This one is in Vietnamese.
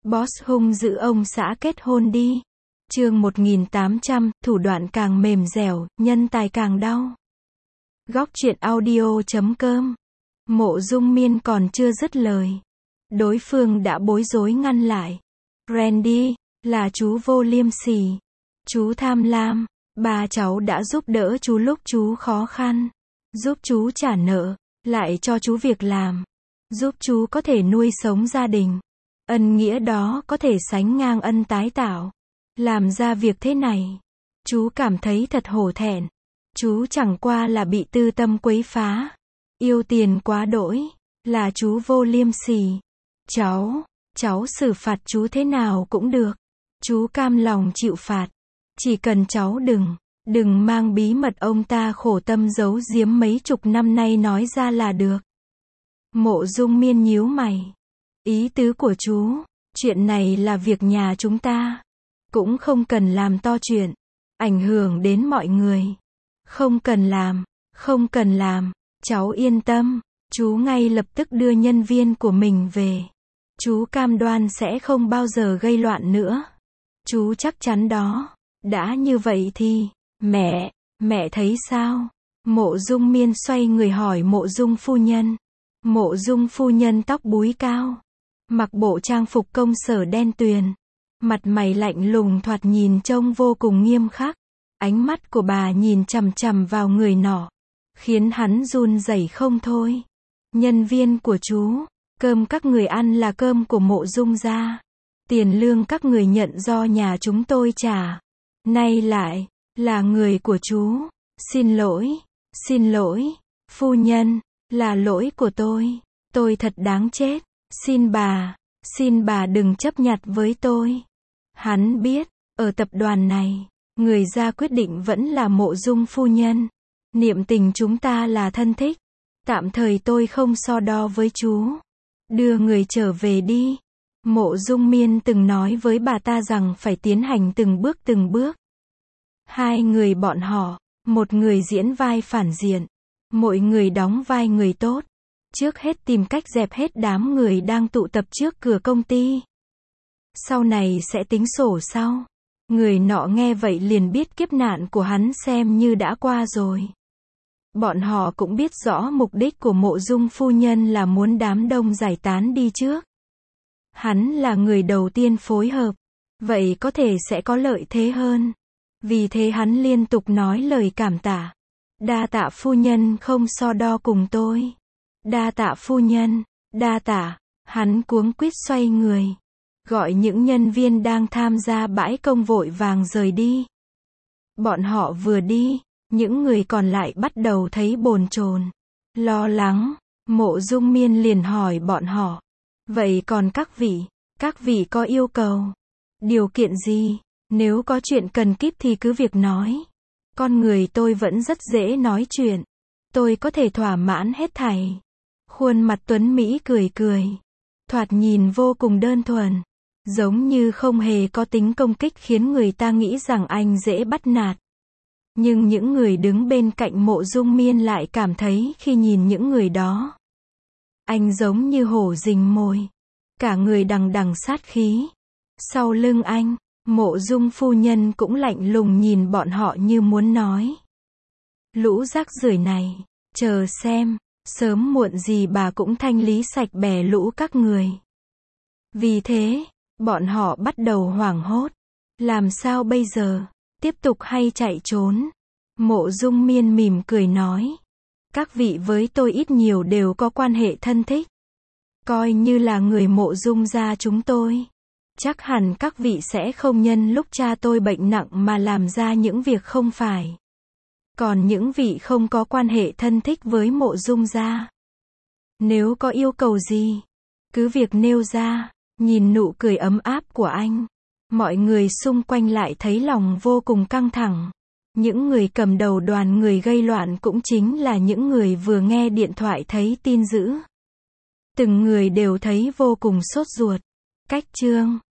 Boss hung dữ ông xã kết hôn đi. Chương 1800, thủ đoạn càng mềm dẻo, nhân tài càng đau. Góc truyện audio.com. Mộ Dung Miên còn chưa dứt lời, đối phương đã bối rối ngăn lại. Randy, là chú vô liêm sỉ, chú tham lam, ba cháu đã giúp đỡ chú lúc chú khó khăn, giúp chú trả nợ, lại cho chú việc làm, giúp chú có thể nuôi sống gia đình. Ân nghĩa đó có thể sánh ngang ân tái tạo. Làm ra việc thế này, chú cảm thấy thật hổ thẹn. Chú chẳng qua là bị tư tâm quấy phá, yêu tiền quá đỗi, là chú vô liêm sỉ. Cháu xử phạt chú thế nào cũng được. Chú cam lòng chịu phạt. Chỉ cần cháu đừng mang bí mật ông ta khổ tâm giấu giếm mấy chục năm nay nói ra là được. Mộ Dung Miên nhíu mày. Ý tứ của chú, chuyện này là việc nhà chúng ta, cũng không cần làm to chuyện, ảnh hưởng đến mọi người. Không cần làm, cháu yên tâm, chú ngay lập tức đưa nhân viên của mình về. Chú cam đoan sẽ không bao giờ gây loạn nữa. Chú chắc chắn đó. Đã như vậy thì, mẹ thấy sao? Mộ Dung Miên xoay người hỏi Mộ Dung phu nhân. Mộ Dung phu nhân tóc búi cao, mặc bộ trang phục công sở đen tuyền, mặt mày lạnh lùng thoạt nhìn trông vô cùng nghiêm khắc. Ánh mắt của bà nhìn chằm chằm vào người nọ, khiến hắn run rẩy không thôi. Nhân viên của chú, cơm các người ăn là cơm của Mộ Dung gia. Tiền lương các người nhận do nhà chúng tôi trả. Nay lại là người của chú. Xin lỗi, phu nhân, là lỗi của tôi thật đáng chết. Xin bà đừng chấp nhặt với tôi. Hắn biết, ở tập đoàn này, người ra quyết định vẫn là Mộ Dung phu nhân. Niệm tình chúng ta là thân thích. Tạm thời tôi không so đo với chú. Đưa người trở về đi. Mộ Dung Miên từng nói với bà ta rằng phải tiến hành từng bước. Hai người bọn họ, một người diễn vai phản diện, mỗi người đóng vai người tốt. Trước hết tìm cách dẹp hết đám người đang tụ tập trước cửa công ty. Sau này sẽ tính sổ sau. Người nọ nghe vậy liền biết kiếp nạn của hắn xem như đã qua rồi. Bọn họ cũng biết rõ mục đích của Mộ Dung phu nhân là muốn đám đông giải tán đi trước. Hắn là người đầu tiên phối hợp, vậy có thể sẽ có lợi thế hơn. Vì thế hắn liên tục nói lời cảm tạ. Đa tạ phu nhân không so đo cùng tôi. Đa tạ phu nhân, đa tạ. Hắn cuống quýt xoay người, gọi những nhân viên đang tham gia bãi công vội vàng rời đi. Bọn họ vừa đi, những người còn lại bắt đầu thấy bồn chồn, lo lắng. Mộ Dung Miên liền hỏi bọn họ. Vậy còn các vị có yêu cầu, điều kiện gì? Nếu có chuyện cần kíp thì cứ việc nói. Con người tôi vẫn rất dễ nói chuyện. Tôi có thể thỏa mãn hết thảy. Khuôn mặt Tuấn Mỹ cười. Thoạt nhìn vô cùng đơn thuần. Giống như không hề có tính công kích khiến người ta nghĩ rằng anh dễ bắt nạt. Nhưng những người đứng bên cạnh Mộ Dung Miên lại cảm thấy khi nhìn những người đó, anh giống như hổ rình mồi. Cả người đằng đằng sát khí. Sau lưng anh, Mộ Dung phu nhân cũng lạnh lùng nhìn bọn họ như muốn nói. Lũ rác rưởi này, chờ xem, sớm muộn gì bà cũng thanh lý sạch bè lũ các người. Vì thế, bọn họ bắt đầu hoảng hốt. Làm sao bây giờ? Tiếp tục hay chạy trốn? Mộ Dung Miên mỉm cười nói. Các vị với tôi ít nhiều đều có quan hệ thân thích. Coi như là người Mộ Dung gia chúng tôi. Chắc hẳn các vị sẽ không nhân lúc cha tôi bệnh nặng mà làm ra những việc không phải. Còn những vị không có quan hệ thân thích với Mộ Dung gia, nếu có yêu cầu gì, cứ việc nêu ra. Nhìn nụ cười ấm áp của anh, mọi người xung quanh lại thấy lòng vô cùng căng thẳng. Những người cầm đầu đoàn người gây loạn cũng chính là những người vừa nghe điện thoại thấy tin dữ. Từng người đều thấy vô cùng sốt ruột. Cách chương